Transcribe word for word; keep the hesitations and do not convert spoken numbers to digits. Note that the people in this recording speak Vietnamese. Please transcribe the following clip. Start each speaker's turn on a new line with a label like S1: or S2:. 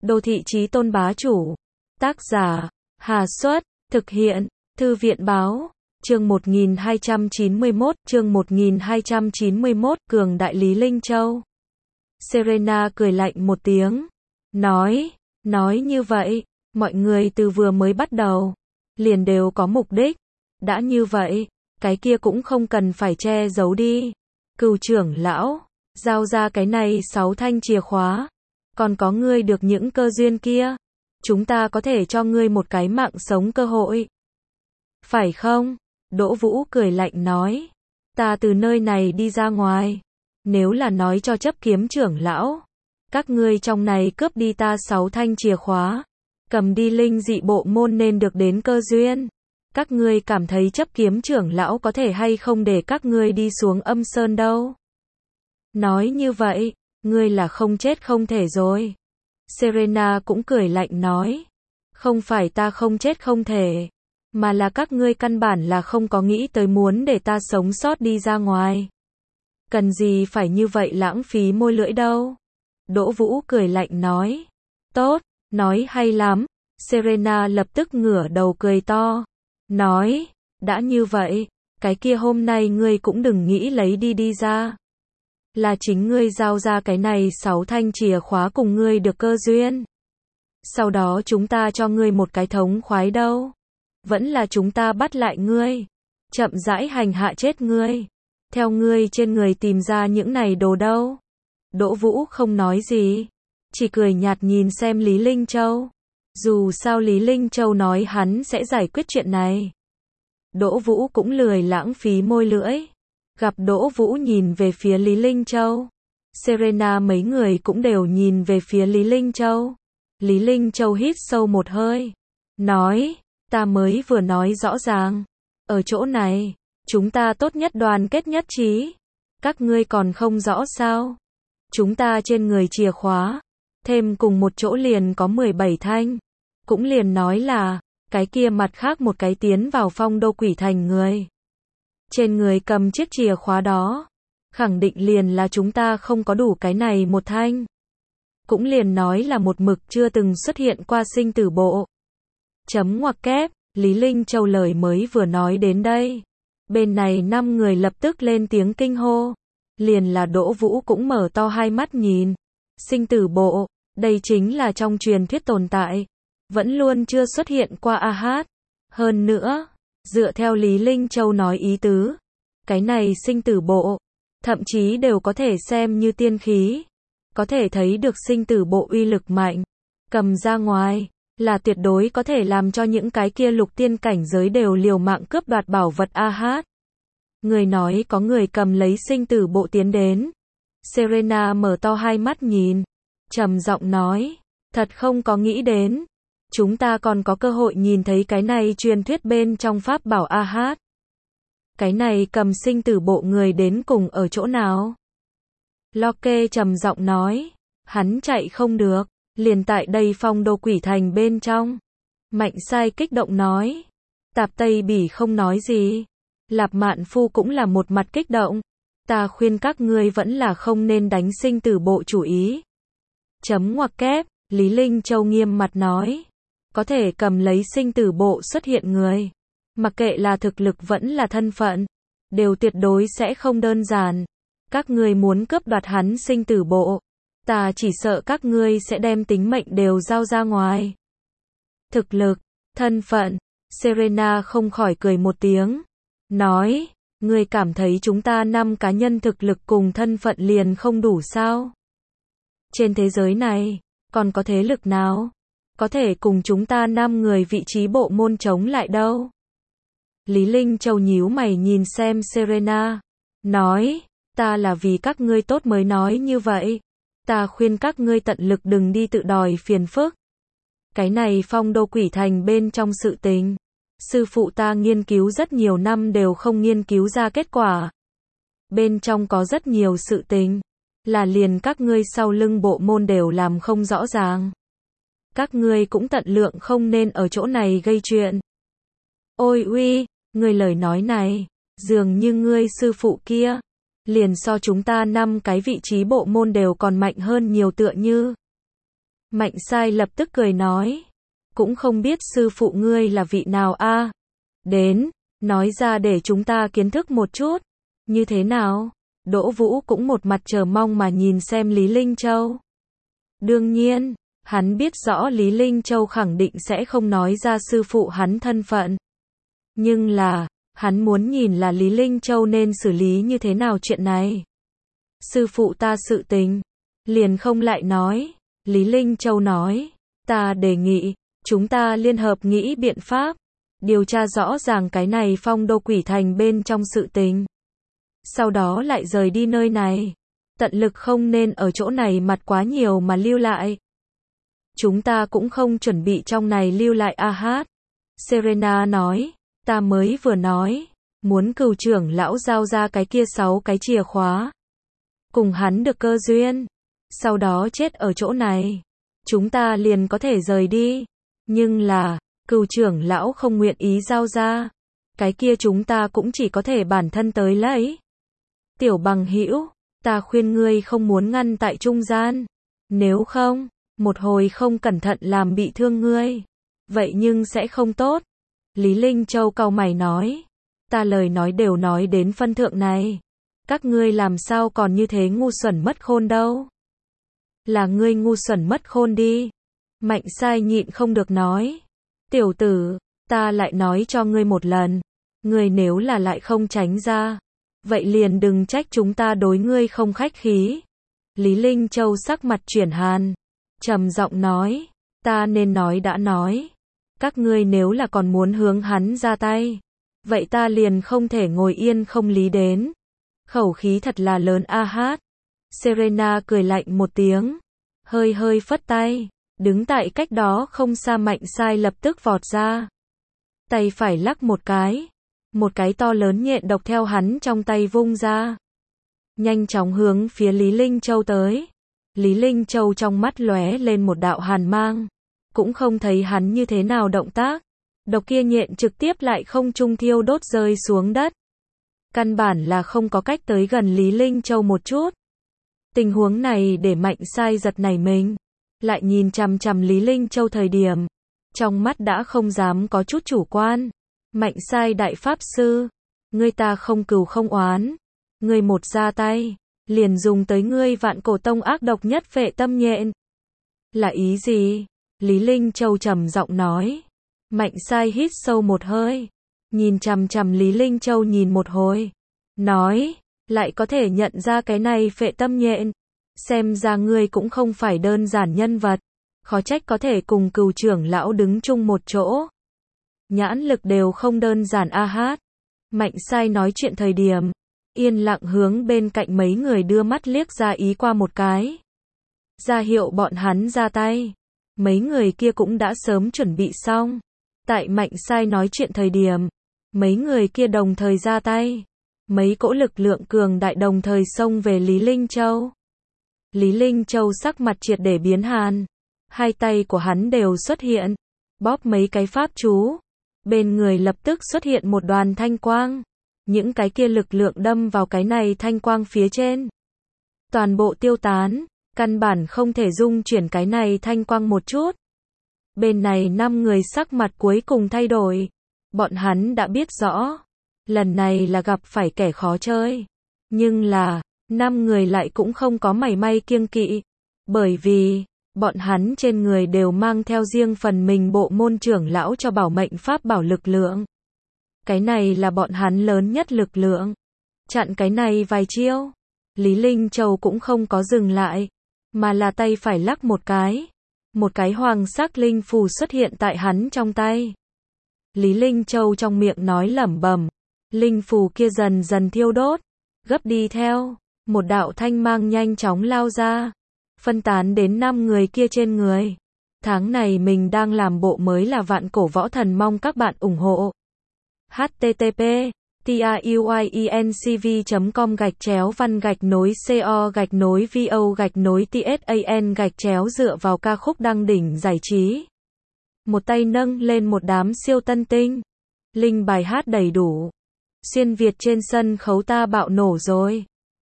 S1: Đô thị chí tôn bá chủ. Tác giả, Hà Xuất, thực hiện, Thư viện báo, chương một nghìn hai trăm chín mươi mốt, chương một nghìn hai trăm chín mươi mốt, cường đại Lý Linh Châu. Serena cười lạnh một tiếng, nói, nói như vậy, mọi người từ vừa mới bắt đầu, liền đều có mục đích, đã như vậy, cái kia cũng không cần phải che giấu đi. Cửu trưởng lão, giao ra cái này sáu thanh chìa khóa, còn có ngươi được những cơ duyên kia, chúng ta có thể cho ngươi một cái mạng sống cơ hội. Phải không? Đỗ Vũ cười lạnh nói, ta từ nơi này đi ra ngoài, nếu là nói cho chấp kiếm trưởng lão, các ngươi trong này cướp đi ta sáu thanh chìa khóa, cầm đi linh dị bộ môn nên được đến cơ duyên, các ngươi cảm thấy chấp kiếm trưởng lão có thể hay không để các ngươi đi xuống âm sơn đâu? Nói như vậy, ngươi là không chết không thể rồi. Serena cũng cười lạnh nói, không phải ta không chết không thể, mà là các ngươi căn bản là không có nghĩ tới muốn để ta sống sót đi ra ngoài. Cần gì phải như vậy lãng phí môi lưỡi đâu. Đỗ Vũ cười lạnh nói, tốt, nói hay lắm. Serena lập tức ngửa đầu cười to, nói, đã như vậy, cái kia hôm nay ngươi cũng đừng nghĩ lấy đi đi ra. Là chính ngươi giao ra cái này sáu thanh chìa khóa cùng ngươi được cơ duyên. Sau đó chúng ta cho ngươi một cái thống khoái đâu. Vẫn là chúng ta bắt lại ngươi, chậm rãi hành hạ chết ngươi, theo ngươi trên người tìm ra những này đồ đâu. Đỗ Vũ không nói gì, chỉ cười nhạt nhìn xem Lý Linh Châu. Dù sao Lý Linh Châu nói hắn sẽ giải quyết chuyện này. Đỗ Vũ cũng lười lãng phí môi lưỡi. Gặp Đỗ Vũ nhìn về phía Lý Linh Châu, Serena mấy người cũng đều nhìn về phía Lý Linh Châu. Lý Linh Châu hít sâu một hơi, nói, ta mới vừa nói rõ ràng, ở chỗ này, chúng ta tốt nhất đoàn kết nhất trí. Các ngươi còn không rõ sao? Chúng ta trên người chìa khóa, thêm cùng một chỗ liền có mười bảy thanh. Cũng liền nói là, cái kia mặt khác một cái tiến vào phong đô quỷ thành người. Trên người cầm chiếc chìa khóa đó, khẳng định liền là chúng ta không có đủ cái này một thanh. Cũng liền nói là một mực chưa từng xuất hiện qua sinh tử bộ. Chấm ngoặc kép, Lý Linh Châu lời mới vừa nói đến đây. Bên này năm người lập tức lên tiếng kinh hô. Liền là Đỗ Vũ cũng mở to hai mắt nhìn. Sinh tử bộ, đây chính là trong truyền thuyết tồn tại. Vẫn luôn chưa xuất hiện qua a hát. Hơn nữa, dựa theo Lý Linh Châu nói ý tứ, cái này sinh tử bộ, thậm chí đều có thể xem như tiên khí. Có thể thấy được sinh tử bộ uy lực mạnh. Cầm ra ngoài, là tuyệt đối có thể làm cho những cái kia lục tiên cảnh giới đều liều mạng cướp đoạt bảo vật a hát. Người nói có người cầm lấy sinh tử bộ tiến đến. Serena mở to hai mắt nhìn, trầm giọng nói, thật không có nghĩ đến. Chúng ta còn có cơ hội nhìn thấy cái này truyền thuyết bên trong pháp bảo a hát. Cái này cầm sinh tử bộ người đến cùng ở chỗ nào? Locke trầm giọng nói, hắn chạy không được, liền tại đây phong đô quỷ thành bên trong. Mạnh Sai kích động nói, Tạp Tây Bỉ không nói gì. Lạp Mạn Phu cũng là một mặt kích động, ta khuyên các ngươi vẫn là không nên đánh sinh tử bộ chủ ý. Chấm ngoặc kép, Lý Linh Châu nghiêm mặt nói, có thể cầm lấy sinh tử bộ xuất hiện người, mặc kệ là thực lực vẫn là thân phận, đều tuyệt đối sẽ không đơn giản. Các ngươi muốn cướp đoạt hắn sinh tử bộ, ta chỉ sợ các ngươi sẽ đem tính mệnh đều giao ra ngoài. Thực lực, thân phận, Serena không khỏi cười một tiếng, nói, ngươi cảm thấy chúng ta năm cá nhân thực lực cùng thân phận liền không đủ sao? Trên thế giới này, còn có thế lực nào có thể cùng chúng ta năm người vị trí bộ môn chống lại đâu? Lý Linh Châu nhíu mày nhìn xem Serena, nói, ta là vì các ngươi tốt mới nói như vậy. Ta khuyên các ngươi tận lực đừng đi tự đòi phiền phức. Cái này phong đô quỷ thành bên trong sự tình, sư phụ ta nghiên cứu rất nhiều năm đều không nghiên cứu ra kết quả. Bên trong có rất nhiều sự tình, là liền các ngươi sau lưng bộ môn đều làm không rõ ràng. Các ngươi cũng tận lượng không nên ở chỗ này gây chuyện. Ôi uy, ngươi lời nói này, dường như ngươi sư phụ kia, liền so chúng ta năm cái vị trí bộ môn đều còn mạnh hơn nhiều tựa như. Mạnh Sai lập tức cười nói. Cũng không biết sư phụ ngươi là vị nào a? Đến, nói ra để chúng ta kiến thức một chút. Như thế nào? Đỗ Vũ cũng một mặt chờ mong mà nhìn xem Lý Linh Châu. Đương nhiên, hắn biết rõ Lý Linh Châu khẳng định sẽ không nói ra sư phụ hắn thân phận. Nhưng là, hắn muốn nhìn là Lý Linh Châu nên xử lý như thế nào chuyện này. Sư phụ ta sự tình, liền không lại nói. Lý Linh Châu nói, ta đề nghị, chúng ta liên hợp nghĩ biện pháp, điều tra rõ ràng cái này Phong Đô Quỷ Thành bên trong sự tình. Sau đó lại rời đi nơi này. Tận lực không nên ở chỗ này mặt quá nhiều mà lưu lại. Chúng ta cũng không chuẩn bị trong này lưu lại a hát. Serena nói, ta mới vừa nói, muốn Cửu trưởng lão giao ra cái kia sáu cái chìa khóa. Cùng hắn được cơ duyên. Sau đó chết ở chỗ này. Chúng ta liền có thể rời đi. Nhưng là, Cửu trưởng lão không nguyện ý giao ra. Cái kia chúng ta cũng chỉ có thể bản thân tới lấy. Tiểu bằng hữu, ta khuyên ngươi không muốn ngăn tại trung gian. Nếu không, một hồi không cẩn thận làm bị thương ngươi. Vậy nhưng sẽ không tốt. Lý Linh Châu cau mày nói. Ta lời nói đều nói đến phân thượng này. Các ngươi làm sao còn như thế ngu xuẩn mất khôn đâu. Là ngươi ngu xuẩn mất khôn đi. Mạnh Sai nhịn không được nói. Tiểu tử, ta lại nói cho ngươi một lần. Ngươi nếu là lại không tránh ra. Vậy liền đừng trách chúng ta đối ngươi không khách khí. Lý Linh Châu sắc mặt chuyển hàn. Trầm giọng nói. Ta nên nói đã nói. Các ngươi nếu là còn muốn hướng hắn ra tay. Vậy ta liền không thể ngồi yên không lý đến. Khẩu khí thật là lớn a hát. Serena cười lạnh một tiếng. Hơi hơi phất tay. Đứng tại cách đó không xa Mạnh Sai lập tức vọt ra. Tay phải lắc một cái. Một cái to lớn nhện độc theo hắn trong tay vung ra. Nhanh chóng hướng phía Lý Linh Châu tới. Lý Linh Châu trong mắt lóe lên một đạo hàn mang. Cũng không thấy hắn như thế nào động tác. Độc kia nhện trực tiếp lại không trung thiêu đốt rơi xuống đất. Căn bản là không có cách tới gần Lý Linh Châu một chút. Tình huống này để Mạnh Sai giật nảy mình. Lại nhìn chằm chằm Lý Linh Châu thời điểm. Trong mắt đã không dám có chút chủ quan. Mạnh Sai đại pháp sư. Ngươi ta không cừu không oán. Ngươi một ra tay. Liền dùng tới ngươi Vạn Cổ Tông ác độc nhất phệ tâm nhện. Là ý gì? Lý Linh Châu trầm giọng nói. Mạnh Sai hít sâu một hơi. Nhìn chằm chằm Lý Linh Châu nhìn một hồi. Nói. Lại có thể nhận ra cái này phệ tâm nhện. Xem ra ngươi cũng không phải đơn giản nhân vật. Khó trách có thể cùng Cửu trưởng lão đứng chung một chỗ. Nhãn lực đều không đơn giản a hát. Mạnh Sai nói chuyện thời điểm. Yên lặng hướng bên cạnh mấy người đưa mắt liếc ra ý qua một cái. Ra hiệu bọn hắn ra tay. Mấy người kia cũng đã sớm chuẩn bị xong. Tại Mạnh Sai nói chuyện thời điểm. Mấy người kia đồng thời ra tay. Mấy cỗ lực lượng cường đại đồng thời xông về Lý Linh Châu. Lý Linh Châu sắc mặt triệt để biến hàn. Hai tay của hắn đều xuất hiện. Bóp mấy cái pháp chú. Bên người lập tức xuất hiện một đoàn thanh quang. Những cái kia lực lượng đâm vào cái này thanh quang phía trên. Toàn bộ tiêu tán. Căn bản không thể dung chuyển cái này thanh quang một chút. Bên này năm người sắc mặt cuối cùng thay đổi. Bọn hắn đã biết rõ. Lần này là gặp phải kẻ khó chơi. Nhưng là, năm người lại cũng không có mảy may kiêng kỵ. Bởi vì, bọn hắn trên người đều mang theo riêng phần mình bộ môn trưởng lão cho bảo mệnh pháp bảo lực lượng. Cái này là bọn hắn lớn nhất lực lượng. Chặn cái này vài chiêu. Lý Linh Châu cũng không có dừng lại. Mà là tay phải lắc một cái. Một cái hoàng sắc linh phù xuất hiện tại hắn trong tay. Lý Linh Châu trong miệng nói lẩm bẩm. Linh phù kia dần dần thiêu đốt. Gấp đi theo. Một đạo thanh mang nhanh chóng lao ra. Phân tán đến năm người kia trên người. Tháng này mình đang làm bộ mới là Vạn Cổ Võ Thần, mong các bạn ủng hộ. H T T P TIUIENCV chấm com gạch chéo văn gạch nối CO gạch nối VO gạch nối TSAN gạch chéo dựa vào ca khúc đăng đỉnh giải trí. Một tay nâng lên một đám siêu tân tinh. Linh bài hát đầy đủ. Xuyên Việt trên sân khấu ta bạo nổ rồi.